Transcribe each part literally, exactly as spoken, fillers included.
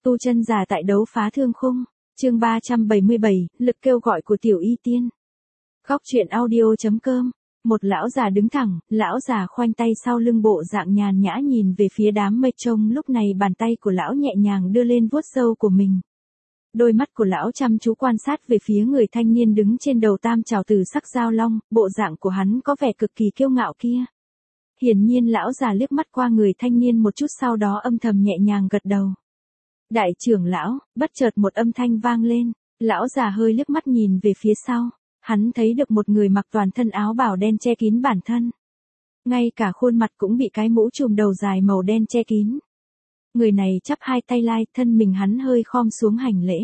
Tu chân giả tại đấu phá thương khung, chương ba trăm bảy mươi bảy, lực kêu gọi của tiểu y tiên. Góc truyện audio chấm com. Một lão già đứng thẳng, lão già khoanh tay sau lưng bộ dạng nhàn nhã nhìn về phía đám mây trông, lúc này bàn tay của lão nhẹ nhàng đưa lên vuốt râu của mình. Đôi mắt của lão chăm chú quan sát về phía người thanh niên đứng trên đầu tam trảo tử sắc giao long, bộ dạng của hắn có vẻ cực kỳ kiêu ngạo kia. Hiển nhiên lão già liếc mắt qua người thanh niên một chút, sau đó âm thầm nhẹ nhàng gật đầu. Đại trưởng lão, bất chợt một âm thanh vang lên, lão già hơi liếc mắt nhìn về phía sau, hắn thấy được một người mặc toàn thân áo bào đen che kín bản thân. Ngay cả khuôn mặt cũng bị cái mũ trùm đầu dài màu đen che kín. Người này chắp hai tay lai, thân mình hắn hơi khom xuống hành lễ.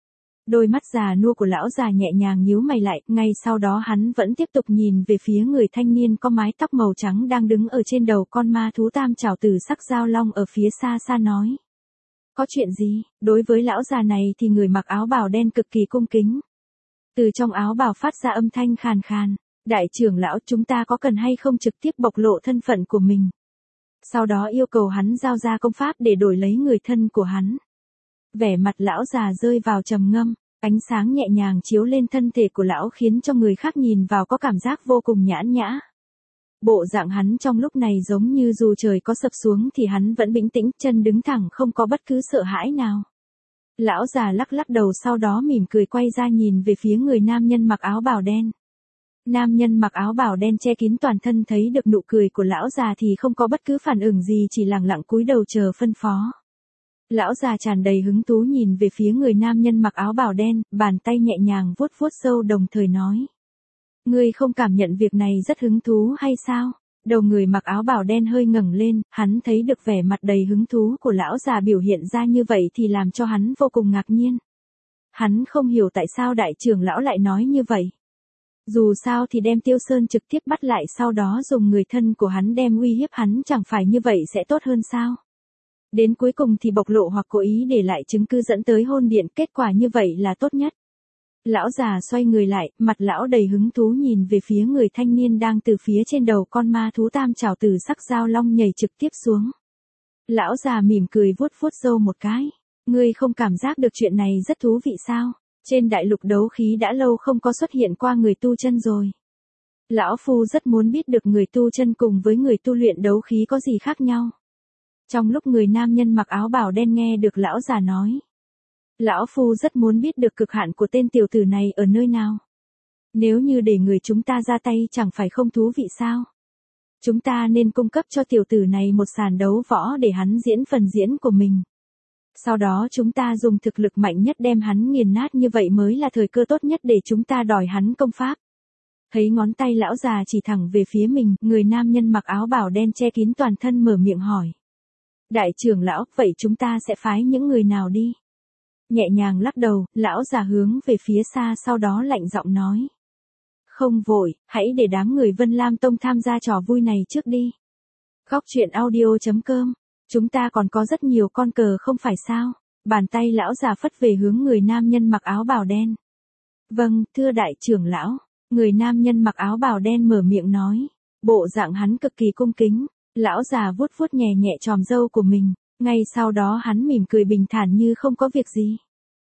Đôi mắt già nua của lão già nhẹ nhàng nhíu mày lại, ngay sau đó hắn vẫn tiếp tục nhìn về phía người thanh niên có mái tóc màu trắng đang đứng ở trên đầu con ma thú tam trảo tử sắc giao long ở phía xa xa nói. Có chuyện gì? Đối với lão già này thì người mặc áo bào đen cực kỳ cung kính. Từ trong áo bào phát ra âm thanh khàn khàn. Đại trưởng lão, chúng ta có cần hay không trực tiếp bộc lộ thân phận của mình? Sau đó yêu cầu hắn giao ra công pháp để đổi lấy người thân của hắn. Vẻ mặt lão già rơi vào trầm ngâm, ánh sáng nhẹ nhàng chiếu lên thân thể của lão khiến cho người khác nhìn vào có cảm giác vô cùng nhãn nhã. Bộ dạng hắn trong lúc này giống như dù trời có sập xuống thì hắn vẫn bình tĩnh, chân đứng thẳng không có bất cứ sợ hãi nào. Lão già lắc lắc đầu, sau đó mỉm cười quay ra nhìn về phía người nam nhân mặc áo bào đen. Nam nhân mặc áo bào đen che kín toàn thân thấy được nụ cười của lão già thì không có bất cứ phản ứng gì, chỉ lặng lặng cúi đầu chờ phân phó. Lão già tràn đầy hứng thú nhìn về phía người nam nhân mặc áo bào đen, bàn tay nhẹ nhàng vuốt vuốt râu đồng thời nói. Ngươi không cảm nhận việc này rất hứng thú hay sao? Đầu người mặc áo bào đen hơi ngẩng lên, hắn thấy được vẻ mặt đầy hứng thú của lão già biểu hiện ra như vậy thì làm cho hắn vô cùng ngạc nhiên. Hắn không hiểu tại sao đại trưởng lão lại nói như vậy. Dù sao thì đem Tiêu Sơn trực tiếp bắt lại, sau đó dùng người thân của hắn đem uy hiếp hắn, chẳng phải như vậy sẽ tốt hơn sao? Đến cuối cùng thì bộc lộ hoặc cố ý để lại chứng cứ dẫn tới hôn điện, kết quả như vậy là tốt nhất. Lão già xoay người lại, mặt lão đầy hứng thú nhìn về phía người thanh niên đang từ phía trên đầu con ma thú tam trảo tử sắc giao long nhảy trực tiếp xuống. Lão già mỉm cười vuốt vuốt râu một cái. Ngươi không cảm giác được chuyện này rất thú vị sao? Trên đại lục đấu khí đã lâu không có xuất hiện qua người tu chân rồi. Lão phu rất muốn biết được người tu chân cùng với người tu luyện đấu khí có gì khác nhau. Trong lúc người nam nhân mặc áo bào đen nghe được lão già nói. Lão phu rất muốn biết được cực hạn của tên tiểu tử này ở nơi nào. Nếu như để người chúng ta ra tay chẳng phải không thú vị sao? Chúng ta nên cung cấp cho tiểu tử này một sàn đấu võ để hắn diễn phần diễn của mình. Sau đó chúng ta dùng thực lực mạnh nhất đem hắn nghiền nát, như vậy mới là thời cơ tốt nhất để chúng ta đòi hắn công pháp. Thấy ngón tay lão già chỉ thẳng về phía mình, người nam nhân mặc áo bào đen che kín toàn thân mở miệng hỏi. Đại trưởng lão, vậy chúng ta sẽ phái những người nào đi? Nhẹ nhàng lắc đầu, lão già hướng về phía xa, sau đó lạnh giọng nói. Không vội, hãy để đám người Vân Lam Tông tham gia trò vui này trước đi. Góc truyện audio chấm com. Chúng ta còn có rất nhiều con cờ không phải sao? Bàn tay lão già phất về hướng người nam nhân mặc áo bào đen. Vâng, thưa đại trưởng lão. Người nam nhân mặc áo bào đen mở miệng nói. Bộ dạng hắn cực kỳ cung kính. Lão già vuốt vuốt nhẹ nhẹ chòm râu của mình. Ngay sau đó hắn mỉm cười bình thản như không có việc gì.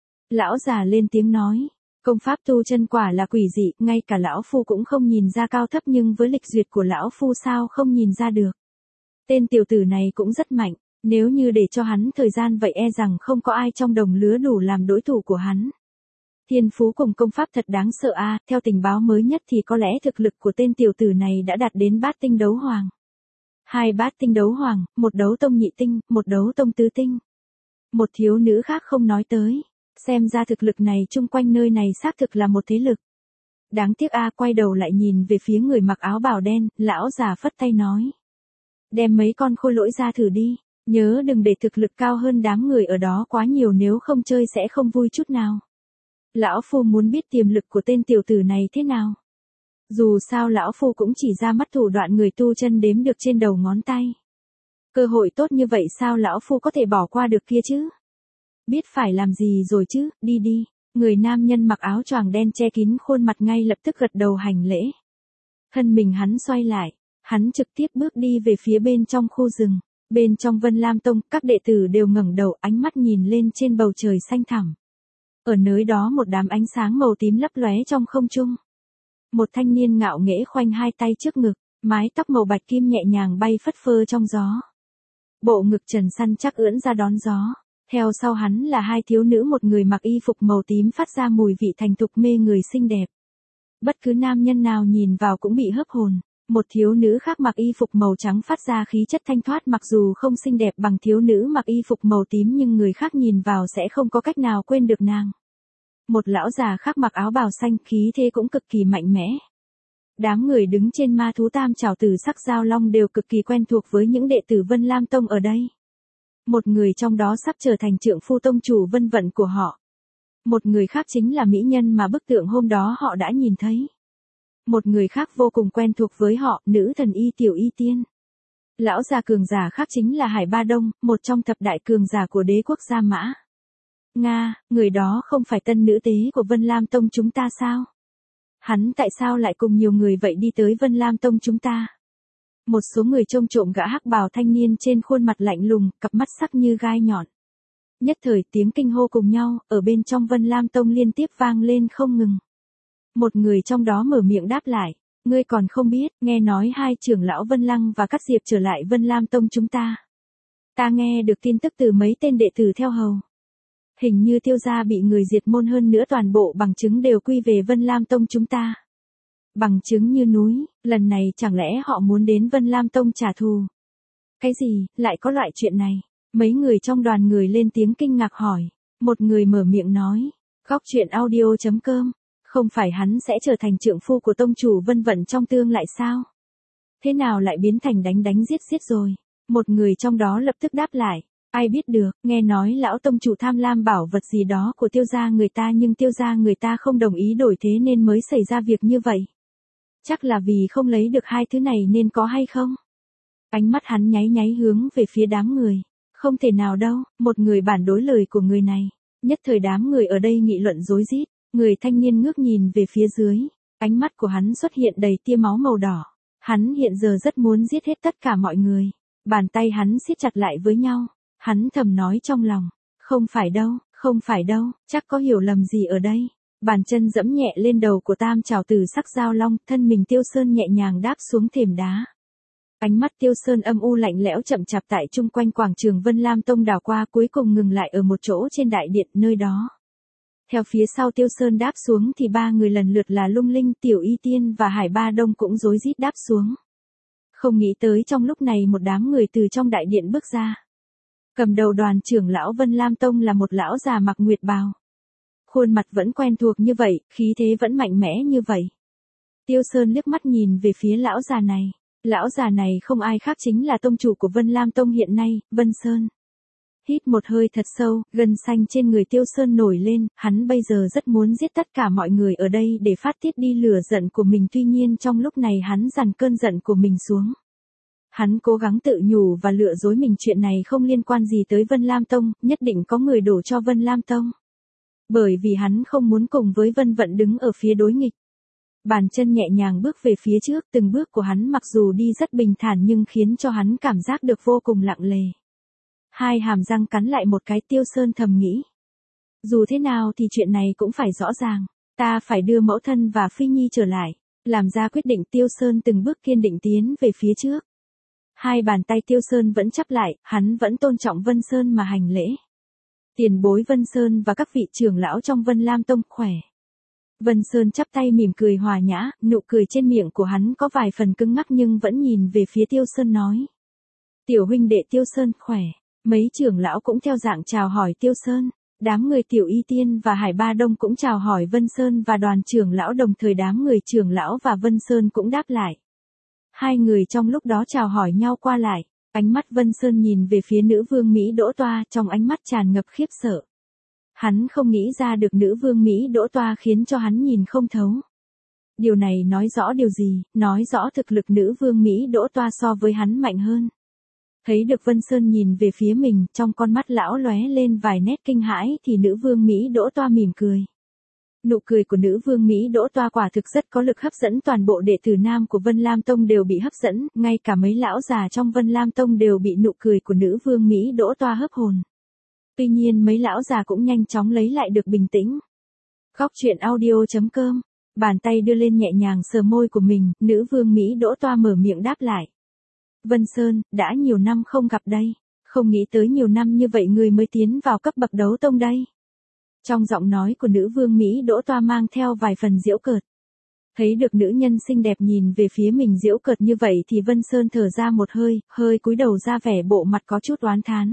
Lão già lên tiếng nói. Công pháp tu chân quả là quỷ dị, ngay cả lão phu cũng không nhìn ra cao thấp, nhưng với lịch duyệt của lão phu sao không nhìn ra được. Tên tiểu tử này cũng rất mạnh, nếu như để cho hắn thời gian vậy e rằng không có ai trong đồng lứa đủ làm đối thủ của hắn. Thiên phú cùng công pháp thật đáng sợ a, à, theo tình báo mới nhất thì có lẽ thực lực của tên tiểu tử này đã đạt đến bát tinh đấu hoàng. Hai bát tinh đấu hoàng, một đấu tông nhị tinh, một đấu tông tứ tinh. Một thiếu nữ khác không nói tới, xem ra thực lực này chung quanh nơi này xác thực là một thế lực. Đáng tiếc a, à, quay đầu lại nhìn về phía người mặc áo bào đen, lão già phất tay nói. Đem mấy con khôi lỗi ra thử đi, nhớ đừng để thực lực cao hơn đám người ở đó quá nhiều, nếu không chơi sẽ không vui chút nào. Lão phu muốn biết tiềm lực của tên tiểu tử này thế nào. Dù sao lão phu cũng chỉ ra mắt thủ đoạn người tu chân đếm được trên đầu ngón tay. Cơ hội tốt như vậy sao lão phu có thể bỏ qua được kia chứ? Biết phải làm gì rồi chứ, đi đi. Người nam nhân mặc áo choàng đen che kín khuôn mặt ngay lập tức gật đầu hành lễ. Thân mình hắn xoay lại. Hắn trực tiếp bước đi về phía bên trong khu rừng. Bên trong Vân Lam Tông, các đệ tử đều ngẩng đầu ánh mắt nhìn lên trên bầu trời xanh thẳm. Ở nơi đó một đám ánh sáng màu tím lấp lóe trong không trung. Một thanh niên ngạo nghễ khoanh hai tay trước ngực, mái tóc màu bạch kim nhẹ nhàng bay phất phơ trong gió. Bộ ngực trần săn chắc ưỡn ra đón gió. Theo sau hắn là hai thiếu nữ, một người mặc y phục màu tím phát ra mùi vị thành thục mê người xinh đẹp. Bất cứ nam nhân nào nhìn vào cũng bị hấp hồn. Một thiếu nữ khác mặc y phục màu trắng phát ra khí chất thanh thoát, mặc dù không xinh đẹp bằng thiếu nữ mặc y phục màu tím nhưng người khác nhìn vào sẽ không có cách nào quên được nàng. Một lão già khác mặc áo bào xanh, khí thế cũng cực kỳ mạnh mẽ. Đám người đứng trên ma thú tam trảo tử sắc giao long đều cực kỳ quen thuộc với những đệ tử Vân Lam Tông ở đây. Một người trong đó sắp trở thành trượng phu tông chủ Vân Vận của họ. Một người khác chính là mỹ nhân mà bức tượng hôm đó họ đã nhìn thấy. Một người khác vô cùng quen thuộc với họ, nữ thần Y Tiểu Y Tiên. Lão già cường giả khác chính là Hải Ba Đông, một trong thập đại cường giả của đế quốc Gia Mã. Nga, người đó không phải tân nữ tế của Vân Lam Tông chúng ta sao? Hắn tại sao lại cùng nhiều người vậy đi tới Vân Lam Tông chúng ta? Một số người trông trộm gã hắc bào thanh niên trên khuôn mặt lạnh lùng, cặp mắt sắc như gai nhọn. Nhất thời tiếng kinh hô cùng nhau, ở bên trong Vân Lam Tông liên tiếp vang lên không ngừng. Một người trong đó mở miệng đáp lại, ngươi còn không biết, nghe nói hai trưởng lão Vân Lăng và Cát Diệp trở lại Vân Lam Tông chúng ta. Ta nghe được tin tức từ mấy tên đệ tử theo hầu. Hình như Tiêu gia bị người diệt môn, hơn nữa toàn bộ bằng chứng đều quy về Vân Lam Tông chúng ta. Bằng chứng như núi, lần này chẳng lẽ họ muốn đến Vân Lam Tông trả thù? Cái gì, lại có loại chuyện này? Mấy người trong đoàn người lên tiếng kinh ngạc hỏi. Một người mở miệng nói, Góc truyện audio chấm com, không phải hắn sẽ trở thành trượng phu của tông chủ Vân Vận trong tương lại sao? Thế nào lại biến thành đánh đánh giết giết rồi? Một người trong đó lập tức đáp lại, ai biết được, nghe nói lão tông chủ tham lam bảo vật gì đó của Tiêu gia người ta, nhưng Tiêu gia người ta không đồng ý đổi, thế nên mới xảy ra việc như vậy. Chắc là vì không lấy được hai thứ này nên có hay không? Ánh mắt hắn nháy nháy hướng về phía đám người. Không thể nào đâu, một người bản đối lời của người này. Nhất thời đám người ở đây nghị luận rối rít. Người thanh niên ngước nhìn về phía dưới. Ánh mắt của hắn xuất hiện đầy tia máu màu đỏ. Hắn hiện giờ rất muốn giết hết tất cả mọi người. Bàn tay hắn siết chặt lại với nhau. Hắn thầm nói trong lòng. Không phải đâu, không phải đâu, chắc có hiểu lầm gì ở đây. Bàn chân dẫm nhẹ lên đầu của tam trảo tử sắc giao long, thân mình Tiêu Sơn nhẹ nhàng đáp xuống thềm đá. Ánh mắt Tiêu Sơn âm u lạnh lẽo chậm chạp tại chung quanh quảng trường Vân Lam Tông đảo qua, cuối cùng ngừng lại ở một chỗ trên đại điện nơi đó. Theo phía sau Tiêu Sơn đáp xuống thì ba người lần lượt là Lung Linh, Tiểu Y Tiên và Hải Ba Đông cũng rối rít đáp xuống. Không nghĩ tới trong lúc này một đám người từ trong đại điện bước ra. Cầm đầu đoàn trưởng lão Vân Lam Tông là một lão già mặc nguyệt bào. Khuôn mặt vẫn quen thuộc như vậy, khí thế vẫn mạnh mẽ như vậy. Tiêu Sơn liếc mắt nhìn về phía lão già này. Lão già này không ai khác chính là tông chủ của Vân Lam Tông hiện nay, Vân Sơn. Hít một hơi thật sâu, gân xanh trên người Tiêu Sơn nổi lên, hắn bây giờ rất muốn giết tất cả mọi người ở đây để phát tiết đi lửa giận của mình, tuy nhiên trong lúc này hắn dằn cơn giận của mình xuống. Hắn cố gắng tự nhủ và lừa dối mình chuyện này không liên quan gì tới Vân Lam Tông, nhất định có người đổ cho Vân Lam Tông. Bởi vì hắn không muốn cùng với Vân Vận đứng ở phía đối nghịch. Bàn chân nhẹ nhàng bước về phía trước, từng bước của hắn mặc dù đi rất bình thản nhưng khiến cho hắn cảm giác được vô cùng lặng lề. Hai hàm răng cắn lại một cái, Tiêu Sơn thầm nghĩ. Dù thế nào thì chuyện này cũng phải rõ ràng, ta phải đưa mẫu thân và Phi Nhi trở lại. Làm ra quyết định, Tiêu Sơn từng bước kiên định tiến về phía trước. Hai bàn tay Tiêu Sơn vẫn chắp lại, hắn vẫn tôn trọng Vân Sơn mà hành lễ. Tiền bối Vân Sơn và các vị trưởng lão trong Vân Lam Tông khỏe. Vân Sơn chắp tay mỉm cười hòa nhã, nụ cười trên miệng của hắn có vài phần cứng ngắc nhưng vẫn nhìn về phía Tiêu Sơn nói. Tiểu huynh đệ Tiêu Sơn khỏe. Mấy trưởng lão cũng theo dạng chào hỏi Tiêu Sơn. Đám người Tiểu Y Tiên và Hải Ba Đông cũng chào hỏi Vân Sơn và đoàn trưởng lão, đồng thời đám người trưởng lão và Vân Sơn cũng đáp lại. Hai người trong lúc đó chào hỏi nhau qua lại. Ánh mắt Vân Sơn nhìn về phía nữ vương Mỹ Đỗ Toa, trong ánh mắt tràn ngập khiếp sợ. Hắn không nghĩ ra được nữ vương Mỹ Đỗ Toa khiến cho hắn nhìn không thấu. Điều này nói rõ điều gì? Nói rõ thực lực nữ vương Mỹ Đỗ Toa so với hắn mạnh hơn. Thấy được Vân Sơn nhìn về phía mình, trong con mắt lão lóe lên vài nét kinh hãi thì nữ vương Mỹ Đỗ Toa mỉm cười. Nụ cười của nữ vương Mỹ Đỗ Toa quả thực rất có lực hấp dẫn, toàn bộ đệ tử nam của Vân Lam Tông đều bị hấp dẫn, ngay cả mấy lão già trong Vân Lam Tông đều bị nụ cười của nữ vương Mỹ Đỗ Toa hấp hồn. Tuy nhiên mấy lão già cũng nhanh chóng lấy lại được bình tĩnh. Góc truyện audio chấm com, bàn tay đưa lên nhẹ nhàng sờ môi của mình, nữ vương Mỹ Đỗ Toa mở miệng đáp lại. Vân Sơn, đã nhiều năm không gặp đây, không nghĩ tới nhiều năm như vậy người mới tiến vào cấp bậc đấu tông đây. Trong giọng nói của nữ vương Mỹ Đỗ Toa mang theo vài phần giễu cợt. Thấy được nữ nhân xinh đẹp nhìn về phía mình giễu cợt như vậy thì Vân Sơn thở ra một hơi, hơi cúi đầu ra vẻ bộ mặt có chút oán thán.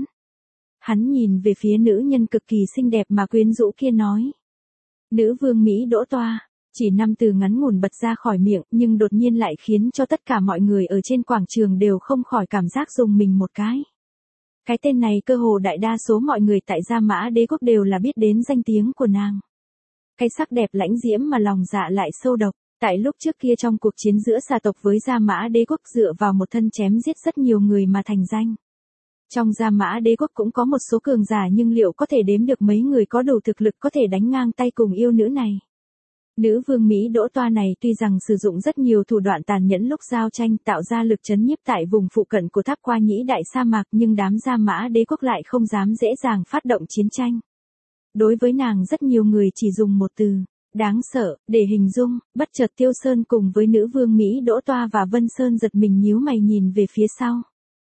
Hắn nhìn về phía nữ nhân cực kỳ xinh đẹp mà quyến rũ kia nói. Nữ vương Mỹ Đỗ Toa, chỉ năm từ ngắn ngủn bật ra khỏi miệng nhưng đột nhiên lại khiến cho tất cả mọi người ở trên quảng trường đều không khỏi cảm giác rùng mình một cái. Cái tên này cơ hồ đại đa số mọi người tại Gia Mã Đế Quốc đều là biết đến danh tiếng của nàng. Cái sắc đẹp lãnh diễm mà lòng dạ lại sâu độc, tại lúc trước kia trong cuộc chiến giữa xà tộc với Gia Mã Đế Quốc dựa vào một thân chém giết rất nhiều người mà thành danh. Trong Gia Mã Đế Quốc cũng có một số cường giả nhưng liệu có thể đếm được mấy người có đủ thực lực có thể đánh ngang tay cùng yêu nữ này. Nữ vương Mỹ Đỗ Toa này tuy rằng sử dụng rất nhiều thủ đoạn tàn nhẫn lúc giao tranh tạo ra lực chấn nhiếp tại vùng phụ cận của Tháp Qua Nhĩ Đại sa mạc nhưng đám Gia Mã Đế Quốc lại không dám dễ dàng phát động chiến tranh. Đối với nàng rất nhiều người chỉ dùng một từ, đáng sợ, để hình dung, bất chợt Tiêu Sơn cùng với nữ vương Mỹ Đỗ Toa và Vân Sơn giật mình nhíu mày nhìn về phía sau.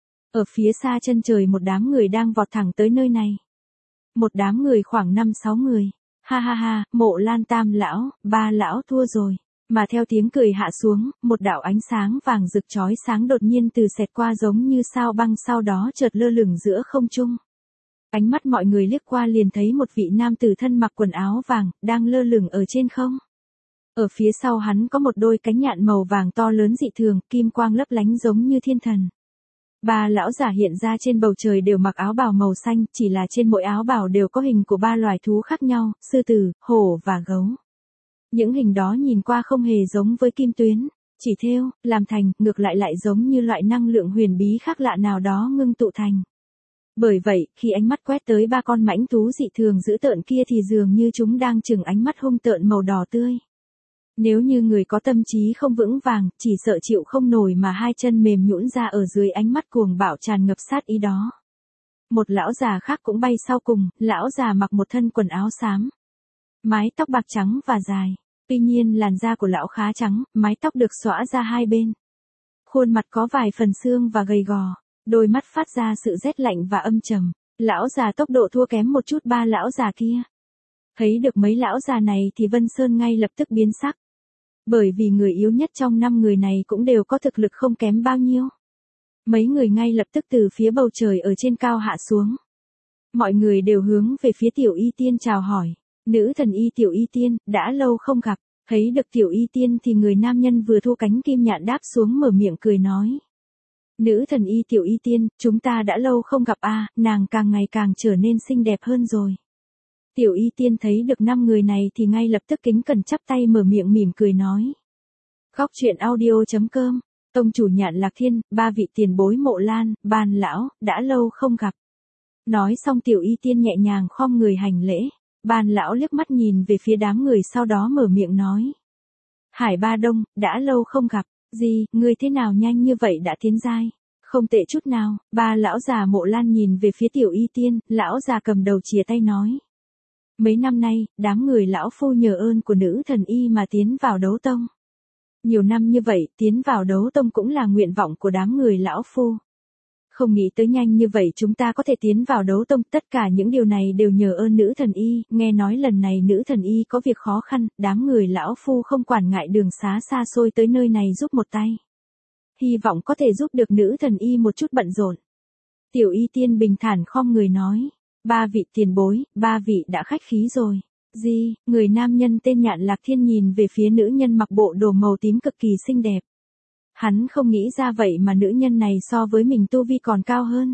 Ở phía xa chân trời một đám người đang vọt thẳng tới nơi này. Một đám người khoảng năm sáu người. Ha ha ha, Mộ Lan tam lão, ba lão thua rồi. Mà theo tiếng cười hạ xuống, một đạo ánh sáng vàng rực chói sáng đột nhiên từ xẹt qua giống như sao băng sau đó chợt lơ lửng giữa không trung. Ánh mắt mọi người liếc qua liền thấy một vị nam tử thân mặc quần áo vàng, đang lơ lửng ở trên không. Ở phía sau hắn có một đôi cánh nhạn màu vàng to lớn dị thường, kim quang lấp lánh giống như thiên thần. Ba lão giả hiện ra trên bầu trời đều mặc áo bào màu xanh, chỉ là trên mỗi áo bào đều có hình của ba loài thú khác nhau, sư tử, hổ và gấu. Những hình đó nhìn qua không hề giống với kim tuyến, chỉ thêu, làm thành, ngược lại lại giống như loại năng lượng huyền bí khác lạ nào đó ngưng tụ thành. Bởi vậy, khi ánh mắt quét tới ba con mãnh thú dị thường dữ tợn kia thì dường như chúng đang trừng ánh mắt hung tợn màu đỏ tươi. Nếu như người có tâm trí không vững vàng, chỉ sợ chịu không nổi mà hai chân mềm nhũn ra ở dưới ánh mắt cuồng bạo tràn ngập sát ý đó. Một lão già khác cũng bay sau cùng, lão già mặc một thân quần áo xám. Mái tóc bạc trắng và dài, tuy nhiên làn da của lão khá trắng, mái tóc được xõa ra hai bên. Khuôn mặt có vài phần xương và gầy gò, đôi mắt phát ra sự rét lạnh và âm trầm. Lão già tốc độ thua kém một chút ba lão già kia. Thấy được mấy lão già này thì Vân Sơn ngay lập tức biến sắc. Bởi vì người yếu nhất trong năm người này cũng đều có thực lực không kém bao nhiêu. Mấy người ngay lập tức từ phía bầu trời ở trên cao hạ xuống. Mọi người đều hướng về phía Tiểu Y Tiên chào hỏi. Nữ thần y Tiểu Y Tiên, đã lâu không gặp. Thấy được Tiểu Y Tiên thì người nam nhân vừa thu cánh kim nhạn đáp xuống mở miệng cười nói. Nữ thần y Tiểu Y Tiên, chúng ta đã lâu không gặp a, à, nàng càng ngày càng trở nên xinh đẹp hơn rồi. Tiểu Y Tiên thấy được năm người này thì ngay lập tức kính cẩn chắp tay mở miệng mỉm cười nói. Góc truyện audio chấm com, tông chủ Nhạn Lạc Thiên, ba vị tiền bối Mộ Lan, Ban lão, đã lâu không gặp. Nói xong Tiểu Y Tiên nhẹ nhàng khom người hành lễ, Ban lão liếc mắt nhìn về phía đám người sau đó mở miệng nói. Hải Ba Đông, đã lâu không gặp, gì, ngươi thế nào nhanh như vậy đã tiến giai? Không tệ chút nào, ba lão già Mộ Lan nhìn về phía Tiểu Y Tiên, lão già cầm đầu chìa tay nói. Mấy năm nay, đám người lão phu nhờ ơn của nữ thần y mà tiến vào đấu tông. Nhiều năm như vậy, tiến vào đấu tông cũng là nguyện vọng của đám người lão phu. Không nghĩ tới nhanh như vậy chúng ta có thể tiến vào đấu tông, tất cả những điều này đều nhờ ơn nữ thần y, nghe nói lần này nữ thần y có việc khó khăn, đám người lão phu không quản ngại đường xá xa xôi tới nơi này giúp một tay. Hy vọng có thể giúp được nữ thần y một chút bận rộn. Tiểu Y Tiên bình thản khom người nói. Ba vị tiền bối, ba vị đã khách khí rồi. Gì, người nam nhân tên Nhạn Lạc Thiên nhìn về phía nữ nhân mặc bộ đồ màu tím cực kỳ xinh đẹp. Hắn không nghĩ ra vậy mà nữ nhân này so với mình tu vi còn cao hơn.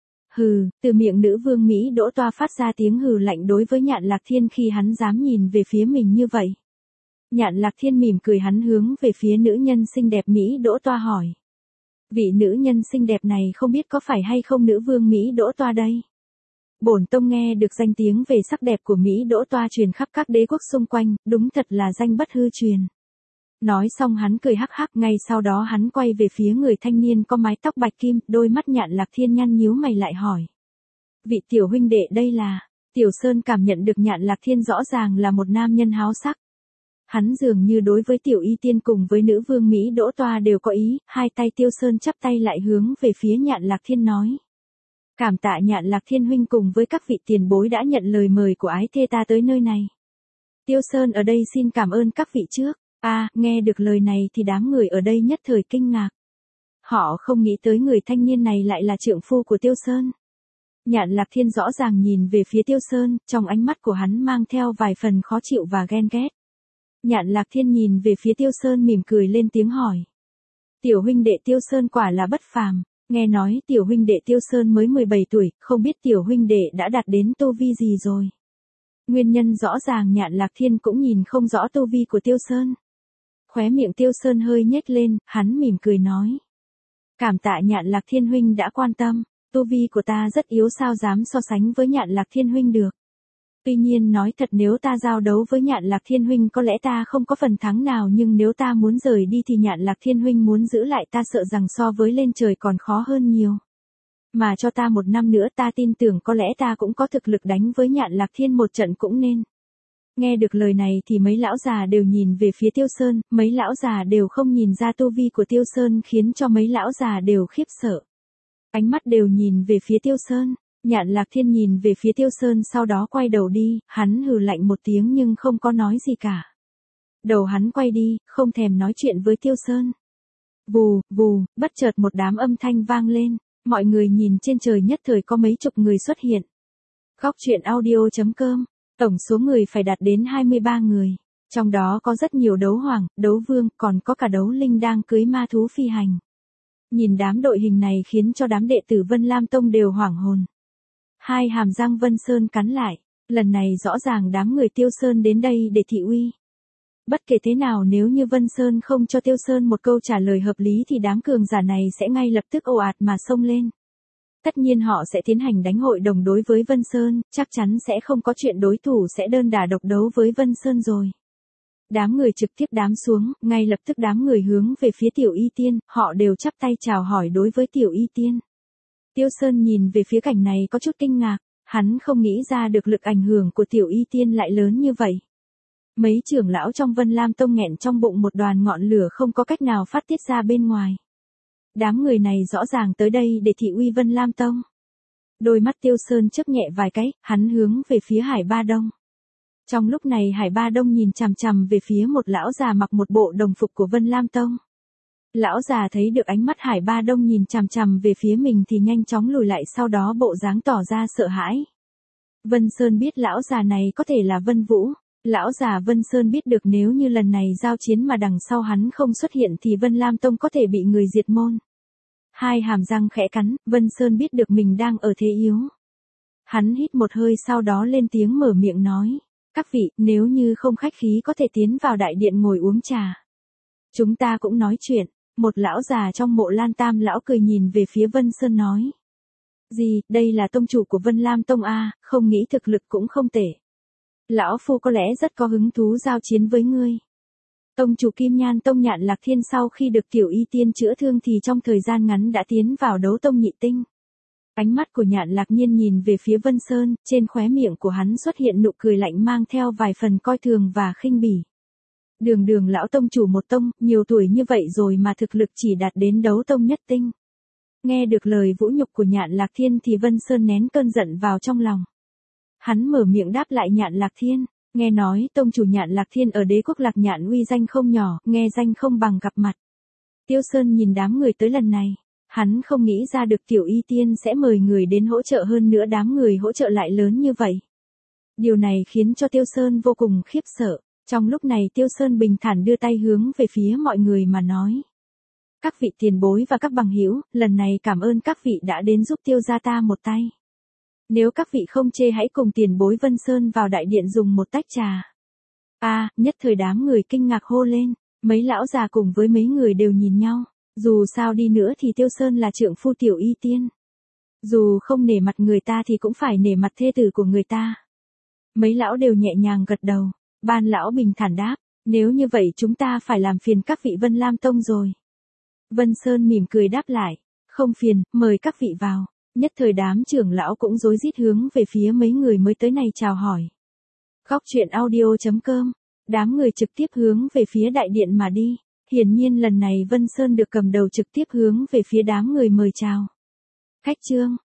Hừ, từ miệng nữ vương Mỹ Đỗ Toa phát ra tiếng hừ lạnh đối với Nhạn Lạc Thiên khi hắn dám nhìn về phía mình như vậy. Nhạn Lạc Thiên mỉm cười hắn hướng về phía nữ nhân xinh đẹp Mỹ Đỗ Toa hỏi. Vị nữ nhân xinh đẹp này không biết có phải hay không nữ vương Mỹ Đỗ Toa đây? Bổn tông nghe được danh tiếng về sắc đẹp của Mỹ Đỗ Toa truyền khắp các đế quốc xung quanh, đúng thật là danh bất hư truyền. Nói xong hắn cười hắc hắc, ngay sau đó hắn quay về phía người thanh niên có mái tóc bạch kim, đôi mắt Nhạn Lạc Thiên nhăn nhíu mày lại hỏi. Vị tiểu huynh đệ đây là, Tiểu Sơn cảm nhận được Nhạn Lạc Thiên rõ ràng là một nam nhân háo sắc. Hắn dường như đối với tiểu y tiên cùng với nữ vương Mỹ Đỗ Toa đều có ý, hai tay Tiêu Sơn chắp tay lại hướng về phía Nhạn Lạc Thiên nói. Cảm tạ Nhạn Lạc Thiên huynh cùng với các vị tiền bối đã nhận lời mời của ái thê ta tới nơi này. Tiêu Sơn ở đây xin cảm ơn các vị trước. A, à, nghe được lời này thì đám người ở đây nhất thời kinh ngạc. Họ không nghĩ tới người thanh niên này lại là trượng phu của Tiêu Sơn. Nhạn Lạc Thiên rõ ràng nhìn về phía Tiêu Sơn, trong ánh mắt của hắn mang theo vài phần khó chịu và ghen ghét. Nhạn Lạc Thiên nhìn về phía Tiêu Sơn mỉm cười lên tiếng hỏi. Tiểu huynh đệ Tiêu Sơn quả là bất phàm, nghe nói tiểu huynh đệ Tiêu Sơn mới mười bảy tuổi, không biết tiểu huynh đệ đã đạt đến tu vi gì rồi. Nguyên nhân rõ ràng Nhạn Lạc Thiên cũng nhìn không rõ tu vi của Tiêu Sơn. Khóe miệng Tiêu Sơn hơi nhếch lên, hắn mỉm cười nói. Cảm tạ Nhạn Lạc Thiên huynh đã quan tâm, tu vi của ta rất yếu sao dám so sánh với Nhạn Lạc Thiên huynh được. Tuy nhiên nói thật nếu ta giao đấu với Nhạn Lạc Thiên huynh có lẽ ta không có phần thắng nào nhưng nếu ta muốn rời đi thì Nhạn Lạc Thiên huynh muốn giữ lại ta sợ rằng so với lên trời còn khó hơn nhiều. Mà cho ta một năm nữa ta tin tưởng có lẽ ta cũng có thực lực đánh với Nhạn Lạc Thiên một trận cũng nên. Nghe được lời này thì mấy lão già đều nhìn về phía Tiêu Sơn, mấy lão già đều không nhìn ra tu vi của Tiêu Sơn khiến cho mấy lão già đều khiếp sợ. Ánh mắt đều nhìn về phía Tiêu Sơn, Nhạn Lạc Thiên nhìn về phía Tiêu Sơn sau đó quay đầu đi, hắn hừ lạnh một tiếng nhưng không có nói gì cả. Đầu hắn quay đi, không thèm nói chuyện với Tiêu Sơn. Vù, vù, bất chợt một đám âm thanh vang lên, mọi người nhìn trên trời nhất thời có mấy chục người xuất hiện. Góc truyện audio chấm com, tổng số người phải đạt đến hai mươi ba người, trong đó có rất nhiều đấu hoàng, đấu vương, còn có cả đấu linh đang cưới ma thú phi hành. Nhìn đám đội hình này khiến cho đám đệ tử Vân Lam Tông đều hoảng hồn. Hai hàm răng Vân Sơn cắn lại, lần này rõ ràng đám người Tiêu Sơn đến đây để thị uy. Bất kể thế nào nếu như Vân Sơn không cho Tiêu Sơn một câu trả lời hợp lý thì đám cường giả này sẽ ngay lập tức ồ ạt mà xông lên. Tất nhiên họ sẽ tiến hành đánh hội đồng đối với Vân Sơn, chắc chắn sẽ không có chuyện đối thủ sẽ đơn đả độc đấu với Vân Sơn rồi. Đám người trực tiếp đám xuống, ngay lập tức đám người hướng về phía Tiểu Y Tiên, họ đều chắp tay chào hỏi đối với Tiểu Y Tiên. Tiêu Sơn nhìn về phía cảnh này có chút kinh ngạc, hắn không nghĩ ra được lực ảnh hưởng của Tiểu Y Tiên lại lớn như vậy. Mấy trưởng lão trong Vân Lam Tông nghẹn trong bụng một đoàn ngọn lửa không có cách nào phát tiết ra bên ngoài. Đám người này rõ ràng tới đây để thị uy Vân Lam Tông. Đôi mắt Tiêu Sơn chớp nhẹ vài cái, hắn hướng về phía Hải Ba Đông. Trong lúc này Hải Ba Đông nhìn chằm chằm về phía một lão già mặc một bộ đồng phục của Vân Lam Tông. Lão già thấy được ánh mắt Hải Ba Đông nhìn chằm chằm về phía mình thì nhanh chóng lùi lại sau đó bộ dáng tỏ ra sợ hãi. Vân Sơn biết lão già này có thể là Vân Vũ. Lão già Vân Sơn biết được nếu như lần này giao chiến mà đằng sau hắn không xuất hiện thì Vân Lam Tông có thể bị người diệt môn. Hai hàm răng khẽ cắn, Vân Sơn biết được mình đang ở thế yếu. Hắn hít một hơi sau đó lên tiếng mở miệng nói. Các vị, nếu như không khách khí có thể tiến vào đại điện ngồi uống trà. Chúng ta cũng nói chuyện, một lão già trong mộ Lan Tam lão cười nhìn về phía Vân Sơn nói. Gì, đây là tông chủ của Vân Lam Tông a, không nghĩ thực lực cũng không tệ. Lão phu có lẽ rất có hứng thú giao chiến với ngươi. Tông chủ Kim Nhan Tông Nhạn Lạc Thiên sau khi được Tiểu Y Tiên chữa thương thì trong thời gian ngắn đã tiến vào đấu tông nhị tinh. Ánh mắt của Nhạn Lạc Nhiên nhìn về phía Vân Sơn, trên khóe miệng của hắn xuất hiện nụ cười lạnh mang theo vài phần coi thường và khinh bỉ. Đường đường lão tông chủ một tông, nhiều tuổi như vậy rồi mà thực lực chỉ đạt đến đấu tông nhất tinh. Nghe được lời vũ nhục của Nhạn Lạc Thiên thì Vân Sơn nén cơn giận vào trong lòng. Hắn mở miệng đáp lại Nhạn Lạc Thiên, nghe nói tông chủ Nhạn Lạc Thiên ở đế quốc Lạc Nhạn uy danh không nhỏ, nghe danh không bằng gặp mặt. Tiêu Sơn nhìn đám người tới lần này, hắn không nghĩ ra được Tiểu Y Tiên sẽ mời người đến hỗ trợ hơn nữa đám người hỗ trợ lại lớn như vậy. Điều này khiến cho Tiêu Sơn vô cùng khiếp sợ, trong lúc này Tiêu Sơn bình thản đưa tay hướng về phía mọi người mà nói. Các vị tiền bối và các bằng hữu, lần này cảm ơn các vị đã đến giúp Tiêu gia ta một tay. Nếu các vị không chê hãy cùng tiền bối Vân Sơn vào đại điện dùng một tách trà. A, à, nhất thời đám người kinh ngạc hô lên, mấy lão già cùng với mấy người đều nhìn nhau, dù sao đi nữa thì Tiêu Sơn là trượng phu Tiểu Y Tiên. Dù không nể mặt người ta thì cũng phải nể mặt thê tử của người ta. Mấy lão đều nhẹ nhàng gật đầu. Ban lão bình thản đáp, nếu như vậy chúng ta phải làm phiền các vị Vân Lam Tông rồi. Vân Sơn mỉm cười đáp lại, không phiền, mời các vị vào. Nhất thời đám trưởng lão cũng rối rít hướng về phía mấy người mới tới này chào hỏi. Góc truyện audio.com, đám người trực tiếp hướng về phía đại điện mà đi. Hiển nhiên lần này Vân Sơn được cầm đầu trực tiếp hướng về phía đám người mời chào. Khách trương,